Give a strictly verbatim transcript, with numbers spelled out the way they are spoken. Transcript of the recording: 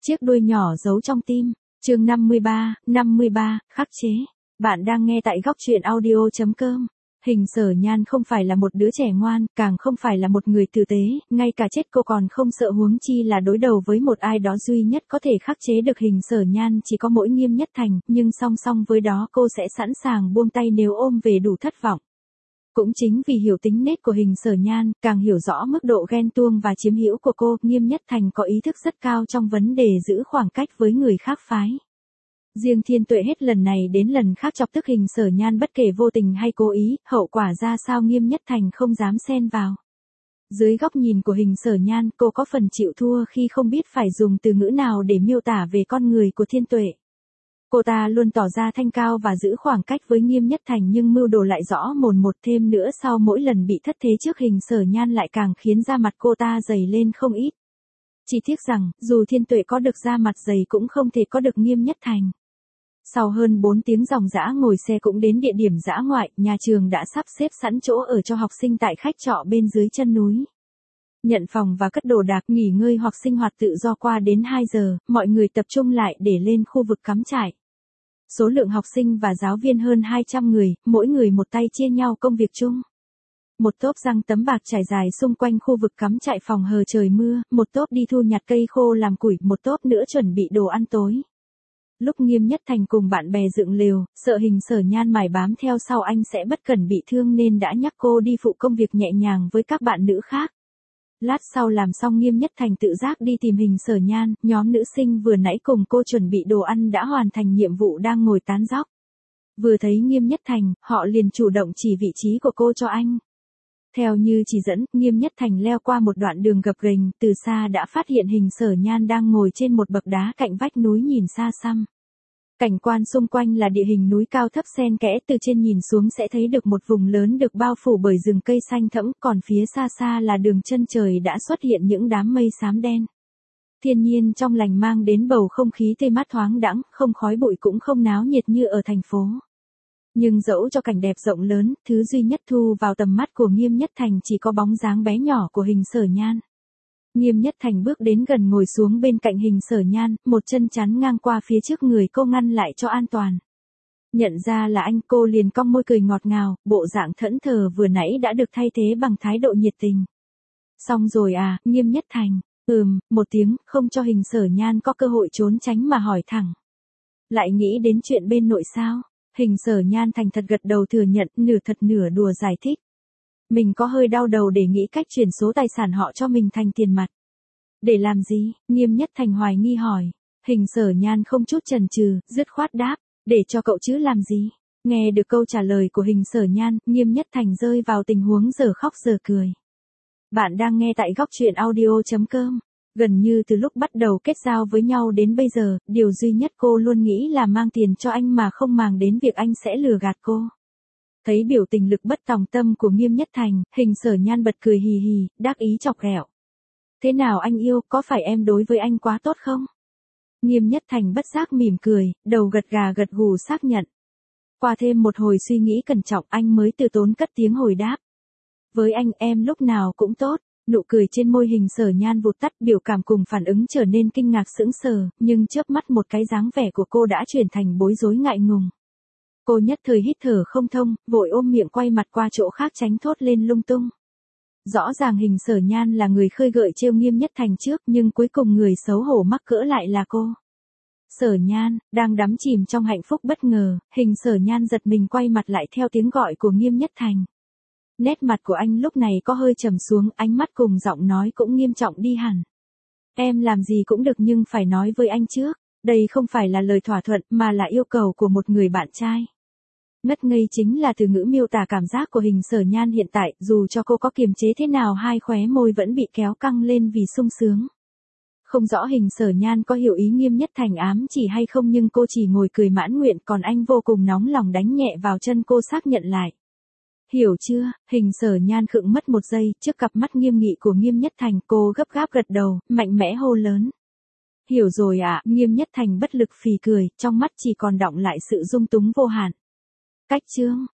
Chiếc đuôi nhỏ giấu trong tim. Chương năm mươi ba, năm mươi ba, khắc chế. Bạn đang nghe tại góc truyện audio chấm com. Hình Sở Nhan không phải là một đứa trẻ ngoan, càng không phải là một người tử tế, ngay cả chết cô còn không sợ, huống chi là đối đầu với một ai đó duy nhất có thể khắc chế được Hình Sở Nhan chỉ có mỗi Nghiêm Nhất Thành, nhưng song song với đó cô sẽ sẵn sàng buông tay nếu ôm về đủ thất vọng. Cũng chính vì hiểu tính nết của Hình Sở Nhan, càng hiểu rõ mức độ ghen tuông và chiếm hữu của cô, Nghiêm Nhất Thành có ý thức rất cao trong vấn đề giữ khoảng cách với người khác phái. Riêng Thiên Tuệ hết lần này đến lần khác chọc tức Hình Sở Nhan bất kể vô tình hay cố ý, hậu quả ra sao Nghiêm Nhất Thành không dám xen vào. Dưới góc nhìn của Hình Sở Nhan, cô có phần chịu thua khi không biết phải dùng từ ngữ nào để miêu tả về con người của Thiên Tuệ. Cô ta luôn tỏ ra thanh cao và giữ khoảng cách với Nghiêm Nhất Thành, nhưng mưu đồ lại rõ mồn một, thêm nữa sau mỗi lần bị thất thế trước Hình Sở Nhan lại càng khiến da mặt cô ta dày lên không ít. Chỉ tiếc rằng, dù Thiên Tuệ có được da mặt dày cũng không thể có được Nghiêm Nhất Thành. Sau hơn bốn tiếng dòng dã ngồi xe cũng đến địa điểm dã ngoại, nhà trường đã sắp xếp sẵn chỗ ở cho học sinh tại khách trọ bên dưới chân núi. Nhận phòng và cất đồ đạc, nghỉ ngơi hoặc sinh hoạt tự do qua đến hai giờ, mọi người tập trung lại để lên khu vực cắm trại. Số lượng học sinh và giáo viên hơn hai trăm người, mỗi người một tay chia nhau công việc chung. Một tốp giăng tấm bạc trải dài xung quanh khu vực cắm trại phòng hờ trời mưa, một tốp đi thu nhặt cây khô làm củi, một tốp nữa chuẩn bị đồ ăn tối. Lúc Nghiêm Nhất Thành cùng bạn bè dựng lều, sợ Hình Sở Nhan mải bám theo sau anh sẽ bất cẩn bị thương nên đã nhắc cô đi phụ công việc nhẹ nhàng với các bạn nữ khác. Lát sau làm xong, Nghiêm Nhất Thành tự giác đi tìm Hình Sở Nhan, nhóm nữ sinh vừa nãy cùng cô chuẩn bị đồ ăn đã hoàn thành nhiệm vụ đang ngồi tán dóc. Vừa thấy Nghiêm Nhất Thành, họ liền chủ động chỉ vị trí của cô cho anh. Theo như chỉ dẫn, Nghiêm Nhất Thành leo qua một đoạn đường gập ghềnh, từ xa đã phát hiện Hình Sở Nhan đang ngồi trên một bậc đá cạnh vách núi nhìn xa xăm. Cảnh quan xung quanh là địa hình núi cao thấp xen kẽ, từ trên nhìn xuống sẽ thấy được một vùng lớn được bao phủ bởi rừng cây xanh thẫm, còn phía xa xa là đường chân trời đã xuất hiện những đám mây xám đen. Thiên nhiên trong lành mang đến bầu không khí tươi mát thoáng đãng, không khói bụi cũng không náo nhiệt như ở thành phố. Nhưng dẫu cho cảnh đẹp rộng lớn, thứ duy nhất thu vào tầm mắt của Nghiêm Nhất Thành chỉ có bóng dáng bé nhỏ của Hình Sở Nhan. Nghiêm Nhất Thành bước đến gần ngồi xuống bên cạnh Hình Sở Nhan, một chân chắn ngang qua phía trước người cô ngăn lại cho an toàn. Nhận ra là anh, cô liền cong môi cười ngọt ngào, bộ dạng thẫn thờ vừa nãy đã được thay thế bằng thái độ nhiệt tình. Xong rồi à, Nghiêm Nhất Thành, ừm, một tiếng, không cho Hình Sở Nhan có cơ hội trốn tránh mà hỏi thẳng. Lại nghĩ đến chuyện bên nội sao? Hình Sở Nhan thành thật gật đầu thừa nhận, nửa thật nửa đùa giải thích. Mình có hơi đau đầu để nghĩ cách chuyển số tài sản họ cho mình thành tiền mặt. Để làm gì? Nghiêm Nhất Thành hoài nghi hỏi. Hình Sở Nhan không chút chần chừ, dứt khoát đáp, để cho cậu chứ làm gì? Nghe được câu trả lời của Hình Sở Nhan, Nghiêm Nhất Thành rơi vào tình huống giờ khóc giờ cười. Bạn đang nghe tại góc truyện audio chấm com. Gần như từ lúc bắt đầu kết giao với nhau đến bây giờ, điều duy nhất cô luôn nghĩ là mang tiền cho anh mà không màng đến việc anh sẽ lừa gạt cô. Thấy biểu tình lực bất tòng tâm của Nghiêm Nhất Thành, Hình Sở Nhan bật cười hì hì, đắc ý chọc ghẹo. Thế nào anh yêu, có phải em đối với anh quá tốt không? Nghiêm Nhất Thành bất giác mỉm cười, đầu gật gà gật gù xác nhận. Qua thêm một hồi suy nghĩ cẩn trọng, anh mới từ tốn cất tiếng hồi đáp. Với anh em lúc nào cũng tốt. Nụ cười trên môi Hình Sở Nhan vụt tắt, biểu cảm cùng phản ứng trở nên kinh ngạc sững sờ, nhưng chớp mắt một cái dáng vẻ của cô đã chuyển thành bối rối ngại ngùng. Cô nhất thời hít thở không thông, vội ôm miệng quay mặt qua chỗ khác tránh thốt lên lung tung. Rõ ràng Hình Sở Nhan là người khơi gợi trêu Nghiêm Nhất Thành trước, nhưng cuối cùng người xấu hổ mắc cỡ lại là cô. Sở Nhan, đang đắm chìm trong hạnh phúc bất ngờ, Hình Sở Nhan giật mình quay mặt lại theo tiếng gọi của Nghiêm Nhất Thành. Nét mặt của anh lúc này có hơi trầm xuống, ánh mắt cùng giọng nói cũng nghiêm trọng đi hẳn. Em làm gì cũng được nhưng phải nói với anh trước, đây không phải là lời thỏa thuận mà là yêu cầu của một người bạn trai. Ngất ngây chính là từ ngữ miêu tả cảm giác của Hình Sở Nhan hiện tại, dù cho cô có kiềm chế thế nào hai khóe môi vẫn bị kéo căng lên vì sung sướng. Không rõ Hình Sở Nhan có hiểu ý Nghiêm Nhất Thành ám chỉ hay không, nhưng cô chỉ ngồi cười mãn nguyện, còn anh vô cùng nóng lòng đánh nhẹ vào chân cô xác nhận lại. Hiểu chưa? Hình Sở Nhan khựng mất một giây, trước cặp mắt nghiêm nghị của Nghiêm Nhất Thành, cô gấp gáp gật đầu, mạnh mẽ hô lớn. Hiểu rồi ạ, à, Nghiêm Nhất Thành bất lực phì cười, trong mắt chỉ còn đọng lại sự dung túng vô hạn. Cách chương,